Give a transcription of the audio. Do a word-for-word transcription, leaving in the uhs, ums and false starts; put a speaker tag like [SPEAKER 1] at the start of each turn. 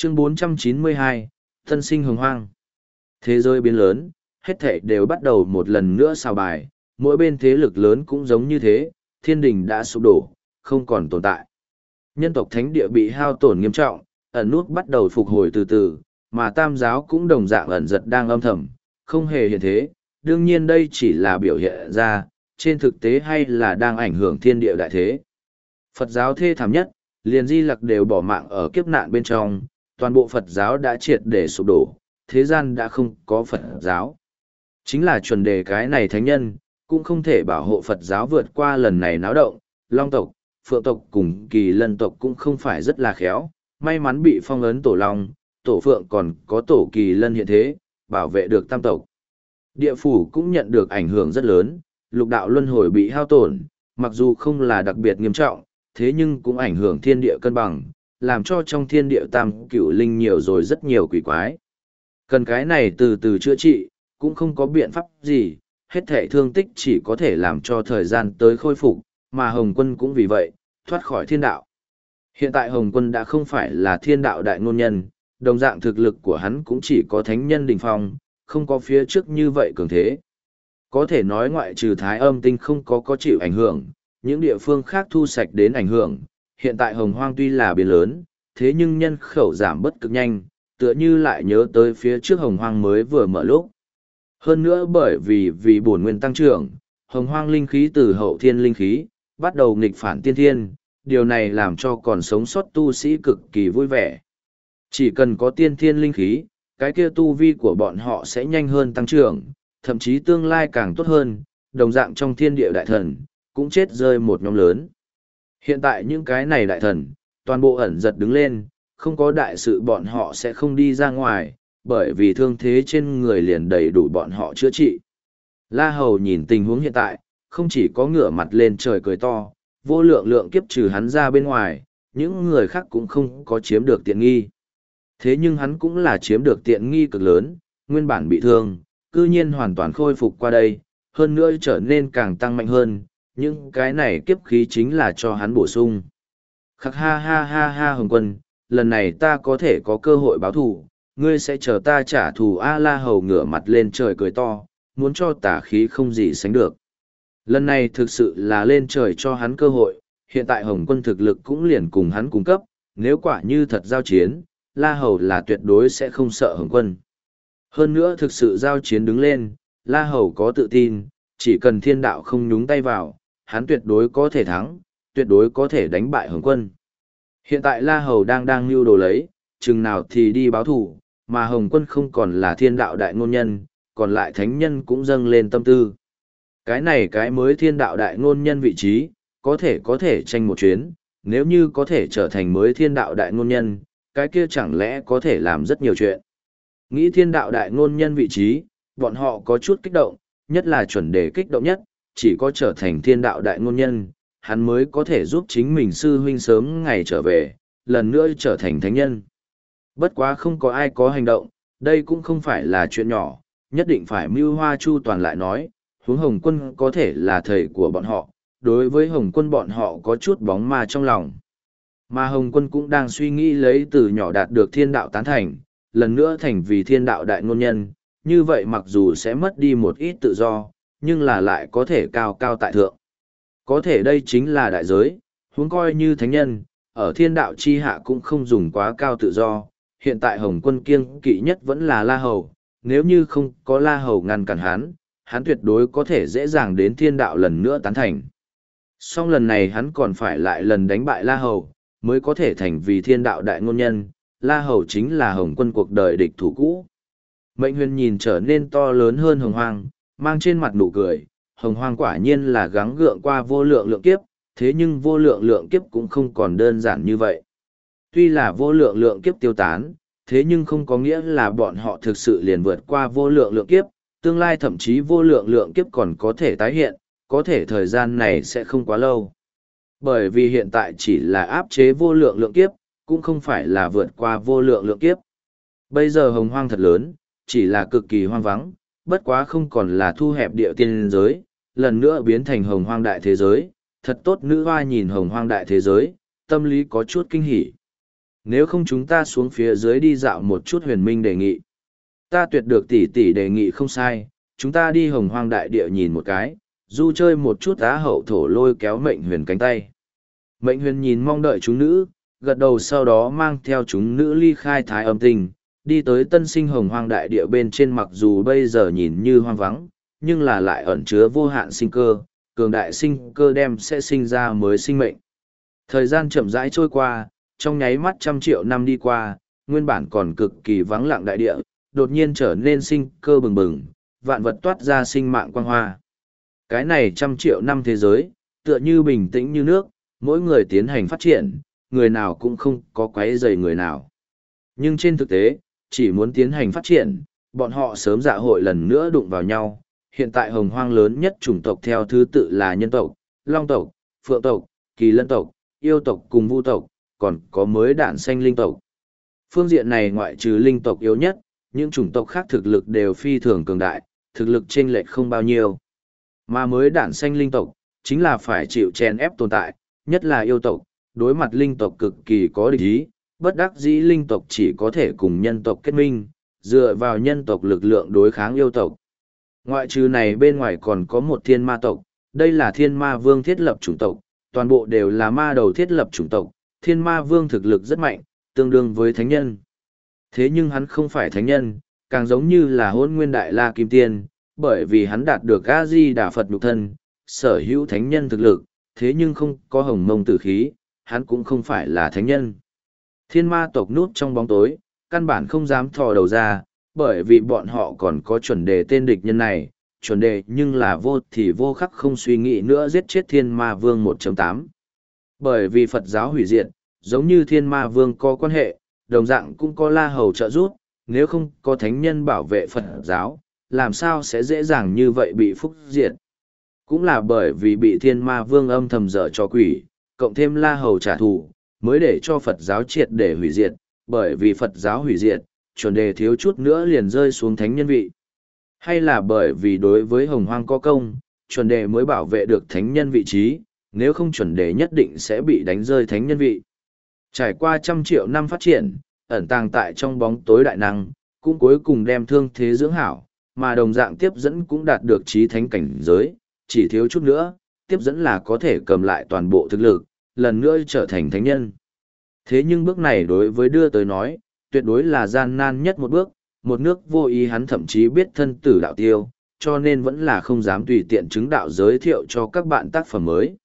[SPEAKER 1] Chương bốn trăm chín mươi hai, Tân sinh hồng hoang. Thế giới biến lớn, hết thảy đều bắt đầu một lần nữa xào bài, mỗi bên thế lực lớn cũng giống như thế, thiên đình đã sụp đổ, không còn tồn tại. Nhân tộc thánh địa bị hao tổn nghiêm trọng, ẩn nút bắt đầu phục hồi từ từ, mà tam giáo cũng đồng dạng ẩn giật đang âm thầm, không hề hiện thế. Đương nhiên đây chỉ là biểu hiện ra, trên thực tế hay là đang ảnh hưởng thiên địa đại thế. Phật giáo thê thảm nhất, liền Di Lặc đều bỏ mạng ở kiếp nạn bên trong, toàn bộ Phật giáo đã triệt để sụp đổ, thế gian đã không có Phật giáo. Chính là chuẩn đề cái này thánh nhân, cũng không thể bảo hộ Phật giáo vượt qua lần này náo động, Long tộc, Phượng tộc cùng Kỳ Lân tộc cũng không phải rất là khéo, may mắn bị phong ấn tổ Long, tổ Phượng còn có tổ Kỳ Lân hiện thế, bảo vệ được tam tộc. Địa phủ cũng nhận được ảnh hưởng rất lớn, lục đạo luân hồi bị hao tổn, mặc dù không là đặc biệt nghiêm trọng, thế nhưng cũng ảnh hưởng thiên địa cân bằng, làm cho trong thiên địa tam cửu linh nhiều rồi rất nhiều quỷ quái. Cần cái này từ từ chữa trị, cũng không có biện pháp gì, hết thể thương tích chỉ có thể làm cho thời gian tới khôi phục, mà Hồng Quân cũng vì vậy, thoát khỏi thiên đạo. Hiện tại Hồng Quân đã không phải là thiên đạo đại ngôn nhân, đồng dạng thực lực của hắn cũng chỉ có thánh nhân đỉnh phong, không có phía trước như vậy cường thế. Có thể nói ngoại trừ Thái Âm tinh không có có chịu ảnh hưởng, những địa phương khác thu sạch đến ảnh hưởng. Hiện tại Hồng Hoang tuy là biến lớn, thế nhưng nhân khẩu giảm bất cực nhanh, tựa như lại nhớ tới phía trước Hồng Hoang mới vừa mở lúc. Hơn nữa bởi vì vì bổn nguyên tăng trưởng, Hồng Hoang linh khí từ hậu thiên linh khí, bắt đầu nghịch phản tiên thiên, điều này làm cho còn sống sót tu sĩ cực kỳ vui vẻ. Chỉ cần có tiên thiên linh khí, cái kia tu vi của bọn họ sẽ nhanh hơn tăng trưởng, thậm chí tương lai càng tốt hơn, đồng dạng trong thiên địa đại thần, cũng chết rơi một nhóm lớn. Hiện tại những cái này đại thần, toàn bộ ẩn giật đứng lên, không có đại sự bọn họ sẽ không đi ra ngoài, bởi vì thương thế trên người liền đầy đủ bọn họ chữa trị. La Hầu nhìn tình huống hiện tại, không chỉ có ngửa mặt lên trời cười to, vô lượng lượng kiếp trừ hắn ra bên ngoài, những người khác cũng không có chiếm được tiện nghi. Thế nhưng hắn cũng là chiếm được tiện nghi cực lớn, nguyên bản bị thương, cư nhiên hoàn toàn khôi phục qua đây, hơn nữa trở nên càng tăng mạnh hơn, những cái này kiếp khí chính là cho hắn bổ sung. Khắc ha ha ha ha Hồng Quân, lần này ta có thể có cơ hội báo thù, ngươi sẽ chờ ta trả thù. A La Hầu ngửa mặt lên trời cười to, muốn cho tả khí không gì sánh được. Lần này thực sự là lên trời cho hắn cơ hội, hiện tại Hồng Quân thực lực cũng liền cùng hắn cung cấp, nếu quả như thật giao chiến, La Hầu là tuyệt đối sẽ không sợ Hồng Quân. Hơn nữa thực sự giao chiến đứng lên, La Hầu có tự tin, chỉ cần thiên đạo không nhúng tay vào, hắn tuyệt đối có thể thắng, tuyệt đối có thể đánh bại Hồng Quân. Hiện tại La Hầu đang đang lưu đồ lấy, chừng nào thì đi báo thủ, mà Hồng Quân không còn là thiên đạo đại ngôn nhân, còn lại thánh nhân cũng dâng lên tâm tư. Cái này cái mới thiên đạo đại ngôn nhân vị trí, có thể có thể tranh một chuyến, nếu như có thể trở thành mới thiên đạo đại ngôn nhân, cái kia chẳng lẽ có thể làm rất nhiều chuyện. Nghĩ thiên đạo đại ngôn nhân vị trí, bọn họ có chút kích động, nhất là chuẩn đề kích động nhất, chỉ có trở thành thiên đạo đại ngôn nhân, hắn mới có thể giúp chính mình sư huynh sớm ngày trở về, lần nữa trở thành thánh nhân. Bất quá không có ai có hành động, đây cũng không phải là chuyện nhỏ, nhất định phải mưu hoa chu toàn lại nói, huống Hồng Quân có thể là thầy của bọn họ, đối với Hồng Quân bọn họ có chút bóng ma trong lòng. Mà Hồng Quân cũng đang suy nghĩ lấy từ nhỏ đạt được thiên đạo tán thành, lần nữa thành vì thiên đạo đại ngôn nhân, như vậy mặc dù sẽ mất đi một ít tự do, nhưng là lại có thể cao cao tại thượng. Có thể đây chính là đại giới, huống coi như thánh nhân, ở thiên đạo chi hạ cũng không dùng quá cao tự do. Hiện tại Hồng Quân kiêng kỵ nhất vẫn là La Hầu, nếu như không có La Hầu ngăn cản hắn, hắn tuyệt đối có thể dễ dàng đến thiên đạo lần nữa tán thành. Song lần này hắn còn phải lại lần đánh bại La Hầu, mới có thể thành vì thiên đạo đại ngôn nhân, La Hầu chính là Hồng Quân cuộc đời địch thủ cũ. Mệnh Huyền nhìn trở nên to lớn hơn Hồng Hoang, mang trên mặt nụ cười, Hồng Hoang quả nhiên là gắng gượng qua vô lượng lượng kiếp, thế nhưng vô lượng lượng kiếp cũng không còn đơn giản như vậy. Tuy là vô lượng lượng kiếp tiêu tán, thế nhưng không có nghĩa là bọn họ thực sự liền vượt qua vô lượng lượng kiếp, tương lai thậm chí vô lượng lượng kiếp còn có thể tái hiện, có thể thời gian này sẽ không quá lâu. Bởi vì hiện tại chỉ là áp chế vô lượng lượng kiếp, cũng không phải là vượt qua vô lượng lượng kiếp. Bây giờ Hồng Hoang thật lớn, chỉ là cực kỳ hoang vắng, bất quá không còn là thu hẹp địa tiên giới, lần nữa biến thành Hồng Hoang đại thế giới, thật tốt nữ hoa nhìn Hồng Hoang đại thế giới, tâm lý có chút kinh hỉ. nếu không chúng ta xuống phía dưới đi dạo một chút. Huyền Minh đề nghị. Ta tuyệt được tỷ tỷ đề nghị không sai, chúng ta đi hồng hoang đại địa nhìn một cái, du chơi một chút. Á Hậu Thổ lôi kéo Mệnh Huyền cánh tay. Mệnh Huyền nhìn mong đợi chúng nữ, gật đầu, sau đó mang theo chúng nữ ly khai Thái Âm Tinh, đi tới tân sinh hồng hoang đại địa bên trên. Mặc dù bây giờ nhìn như hoang vắng, nhưng là lại ẩn chứa vô hạn sinh cơ, cường đại sinh cơ đem sẽ sinh ra mới sinh mệnh. Thời gian chậm rãi trôi qua, trong nháy mắt trăm triệu năm đi qua, nguyên bản còn cực kỳ vắng lặng đại địa, đột nhiên trở nên sinh cơ bừng bừng, vạn vật toát ra sinh mạng quang hoa. Cái này trăm triệu năm thế giới, tựa như bình tĩnh như nước, mỗi người tiến hành phát triển, người nào cũng không có quấy rầy người nào. Nhưng trên thực tế, chỉ muốn tiến hành phát triển, bọn họ sớm dạ hội lần nữa đụng vào nhau. Hiện tại hồng hoang lớn nhất chủng tộc theo thứ tự là nhân tộc, long tộc, phượng tộc, kỳ lân tộc, yêu tộc cùng vu tộc, còn có mới đản sanh linh tộc. Phương diện này ngoại trừ linh tộc yếu nhất, những chủng tộc khác thực lực đều phi thường cường đại, thực lực chênh lệch không bao nhiêu. Mà mới đản sanh linh tộc, chính là phải chịu chèn ép tồn tại, nhất là yêu tộc, đối mặt linh tộc cực kỳ có địch ý, bất đắc dĩ linh tộc chỉ có thể cùng nhân tộc kết minh, dựa vào nhân tộc lực lượng đối kháng yêu tộc. Ngoại trừ này bên ngoài còn có một thiên ma tộc, đây là thiên ma vương thiết lập chủng tộc, toàn bộ đều là ma đầu thiết lập chủng tộc, thiên ma vương thực lực rất mạnh, tương đương với thánh nhân. Thế nhưng hắn không phải thánh nhân, càng giống như là hôn nguyên đại la kim tiên, bởi vì hắn đạt được A-di-đà Phật nhục thân, sở hữu thánh nhân thực lực, thế nhưng không có hồng mông tử khí, hắn cũng không phải là thánh nhân. Thiên ma tộc núp trong bóng tối, căn bản không dám thò đầu ra, bởi vì bọn họ còn có chuẩn đề tên địch nhân này, chuẩn đề nhưng là vô thì vô khắc không suy nghĩ nữa giết chết thiên ma vương một chấm tám. Bởi vì Phật giáo hủy diệt, giống như thiên ma vương có quan hệ, đồng dạng cũng có La Hầu trợ giúp, nếu không có thánh nhân bảo vệ Phật giáo, làm sao sẽ dễ dàng như vậy bị phúc diệt. Cũng là bởi vì bị thiên ma vương âm thầm dở cho quỷ, cộng thêm La Hầu trả thù, mới để cho Phật giáo triệt để hủy diệt, bởi vì Phật giáo hủy diệt, chuẩn đề thiếu chút nữa liền rơi xuống thánh nhân vị. Hay là bởi vì đối với hồng hoang có công, chuẩn đề mới bảo vệ được thánh nhân vị trí, nếu không chuẩn đề nhất định sẽ bị đánh rơi thánh nhân vị. Trải qua trăm triệu năm phát triển, ẩn tàng tại trong bóng tối đại năng, cũng cuối cùng đem thương thế dưỡng hảo, mà đồng dạng tiếp dẫn cũng đạt được trí thánh cảnh giới, chỉ thiếu chút nữa, tiếp dẫn là có thể cầm lại toàn bộ thực lực, lần nữa trở thành thánh nhân. Thế nhưng bước này đối với đưa tới nói, tuyệt đối là gian nan nhất một bước, một nước vô ý hắn thậm chí biết thân tử đạo tiêu, cho nên vẫn là không dám tùy tiện chứng đạo giới thiệu cho các bạn tác phẩm mới.